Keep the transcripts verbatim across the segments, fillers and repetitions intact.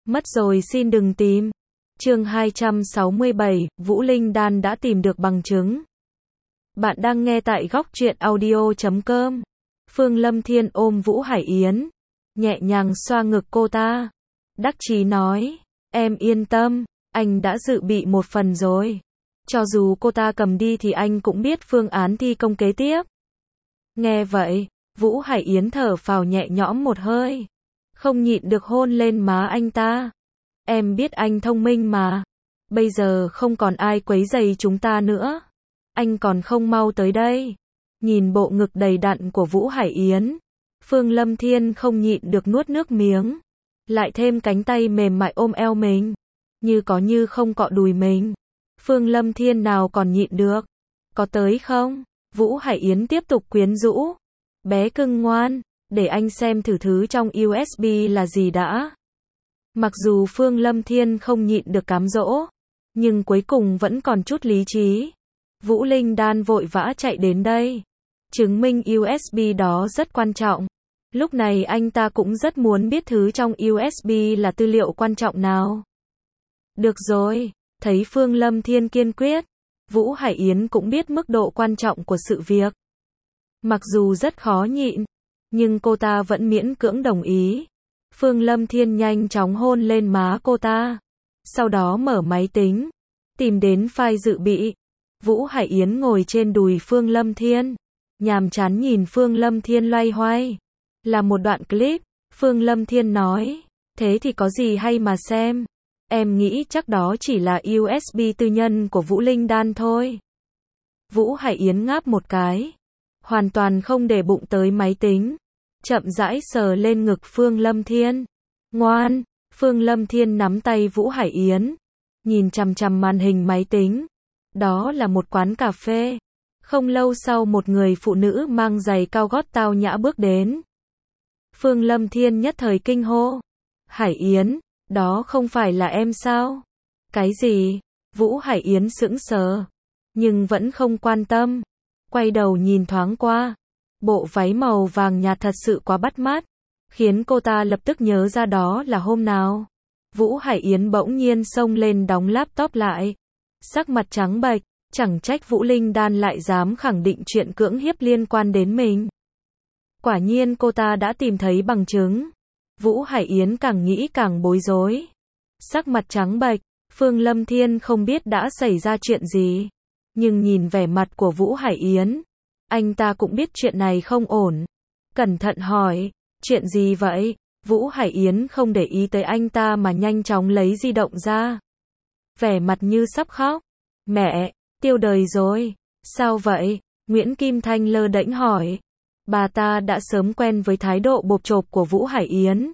Mất rồi xin đừng tìm. Chương hai trăm sáu mươi bảy, Vũ Linh Đan đã tìm được bằng chứng. Bạn đang nghe tại góc truyện audio chấm com. Phương Lâm Thiên ôm Vũ Hải Yến, nhẹ nhàng xoa ngực cô ta. Đắc chí nói, em yên tâm, anh đã dự bị một phần rồi. Cho dù cô ta cầm đi thì anh cũng biết phương án thi công kế tiếp. Nghe vậy, Vũ Hải Yến thở phào nhẹ nhõm một hơi, không nhịn được hôn lên má anh ta. Em biết anh thông minh mà. Bây giờ không còn ai quấy rầy chúng ta nữa. Anh còn không mau tới đây. Nhìn bộ ngực đầy đặn của Vũ Hải Yến, Phương Lâm Thiên không nhịn được nuốt nước miếng. Lại thêm cánh tay mềm mại ôm eo mình, như có như không cọ đùi mình. Phương Lâm Thiên nào còn nhịn được. Có tới không? Vũ Hải Yến tiếp tục quyến rũ. Bé cưng ngoan, để anh xem thử thứ trong u ét bê là gì đã. Mặc dù Phương Lâm Thiên không nhịn được cám dỗ, nhưng cuối cùng vẫn còn chút lý trí. Vũ Linh Đan vội vã chạy đến đây, chứng minh u ét bê đó rất quan trọng. Lúc này anh ta cũng rất muốn biết thứ trong u ét bê là tư liệu quan trọng nào. Được rồi, thấy Phương Lâm Thiên kiên quyết, Vũ Hải Yến cũng biết mức độ quan trọng của sự việc. Mặc dù rất khó nhịn, nhưng cô ta vẫn miễn cưỡng đồng ý. Phương Lâm Thiên nhanh chóng hôn lên má cô ta, sau đó mở máy tính, tìm đến file dự bị. Vũ Hải Yến ngồi trên đùi Phương Lâm Thiên, nhàm chán nhìn Phương Lâm Thiên loay hoay. Là một đoạn clip, Phương Lâm Thiên nói, thế thì có gì hay mà xem. Em nghĩ chắc đó chỉ là u ét bê tư nhân của Vũ Linh Đan thôi. Vũ Hải Yến ngáp một cái, hoàn toàn không để bụng tới máy tính, chậm rãi sờ lên ngực Phương Lâm Thiên. Ngoan, Phương Lâm Thiên nắm tay Vũ Hải Yến, nhìn chằm chằm màn hình máy tính. Đó là một quán cà phê. Không lâu sau một người phụ nữ mang giày cao gót tao nhã bước đến. Phương Lâm Thiên nhất thời kinh hô. Hải Yến, đó không phải là em sao? Cái gì? Vũ Hải Yến sững sờ, nhưng vẫn không quan tâm. Quay đầu nhìn thoáng qua. Bộ váy màu vàng nhạt thật sự quá bắt mắt, khiến cô ta lập tức nhớ ra đó là hôm nào. Vũ Hải Yến bỗng nhiên xông lên đóng laptop lại. Sắc mặt trắng bệch, chẳng trách Vũ Linh Đan lại dám khẳng định chuyện cưỡng hiếp liên quan đến mình. Quả nhiên cô ta đã tìm thấy bằng chứng. Vũ Hải Yến càng nghĩ càng bối rối. Sắc mặt trắng bệch, Phương Lâm Thiên không biết đã xảy ra chuyện gì. Nhưng nhìn vẻ mặt của Vũ Hải Yến, anh ta cũng biết chuyện này không ổn. Cẩn thận hỏi, chuyện gì vậy? Vũ Hải Yến không để ý tới anh ta mà nhanh chóng lấy di động ra. Vẻ mặt như sắp khóc. Mẹ, tiêu đời rồi. Sao vậy? Nguyễn Kim Thanh lơ đễnh hỏi. Bà ta đã sớm quen với thái độ bộp chộp của Vũ Hải Yến.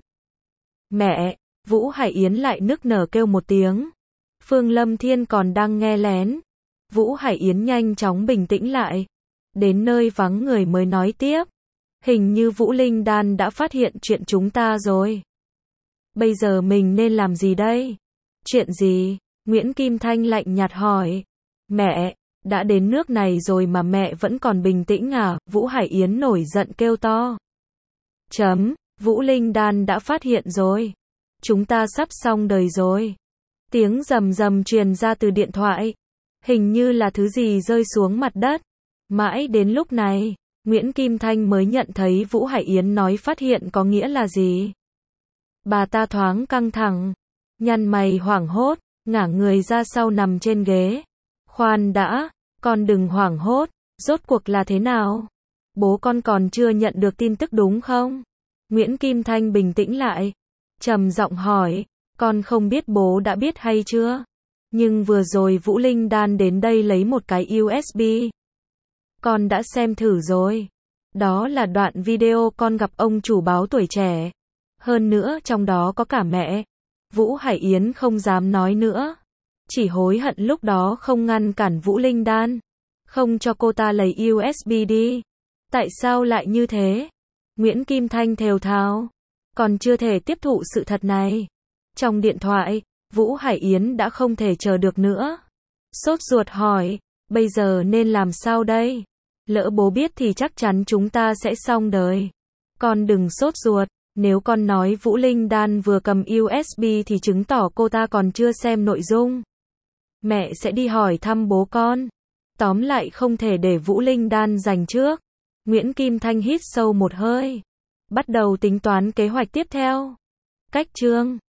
Mẹ, Vũ Hải Yến lại nức nở kêu một tiếng. Phương Lâm Thiên còn đang nghe lén. Vũ Hải Yến nhanh chóng bình tĩnh lại. Đến nơi vắng người mới nói tiếp. Hình như Vũ Linh Đan đã phát hiện chuyện chúng ta rồi. Bây giờ mình nên làm gì đây? Chuyện gì? Nguyễn Kim Thanh lạnh nhạt hỏi. Mẹ, đã đến nước này rồi mà mẹ vẫn còn bình tĩnh à? Vũ Hải Yến nổi giận kêu to. Chấm, Vũ Linh Đan đã phát hiện rồi. Chúng ta sắp xong đời rồi. Tiếng rầm rầm truyền ra từ điện thoại. Hình như là thứ gì rơi xuống mặt đất. Mãi đến lúc này, Nguyễn Kim Thanh mới nhận thấy Vũ Hải Yến nói phát hiện có nghĩa là gì. Bà ta thoáng căng thẳng, nhăn mày hoảng hốt, ngả người ra sau nằm trên ghế. Khoan đã, con đừng hoảng hốt, rốt cuộc là thế nào? Bố con còn chưa nhận được tin tức đúng không? Nguyễn Kim Thanh bình tĩnh lại, trầm giọng hỏi, con không biết bố đã biết hay chưa? Nhưng vừa rồi Vũ Linh Đan đến đây lấy một cái u ét bê. Con đã xem thử rồi. Đó là đoạn video con gặp ông chủ báo Tuổi Trẻ. Hơn nữa trong đó có cả mẹ. Vũ Hải Yến không dám nói nữa. Chỉ hối hận lúc đó không ngăn cản Vũ Linh Đan. Không cho cô ta lấy u ét bê đi. Tại sao lại như thế? Nguyễn Kim Thanh thều thào. Còn chưa thể tiếp thụ sự thật này. Trong điện thoại, Vũ Hải Yến đã không thể chờ được nữa. Sốt ruột hỏi, bây giờ nên làm sao đây? Lỡ bố biết thì chắc chắn chúng ta sẽ xong đời. Con đừng sốt ruột, Nếu con nói Vũ Linh Đan vừa cầm u ét bê thì chứng tỏ cô ta còn chưa xem nội dung. Mẹ sẽ đi hỏi thăm bố con. Tóm lại không thể để Vũ Linh Đan giành trước. Nguyễn Kim Thanh hít sâu một hơi. Bắt đầu tính toán kế hoạch tiếp theo. Cách chương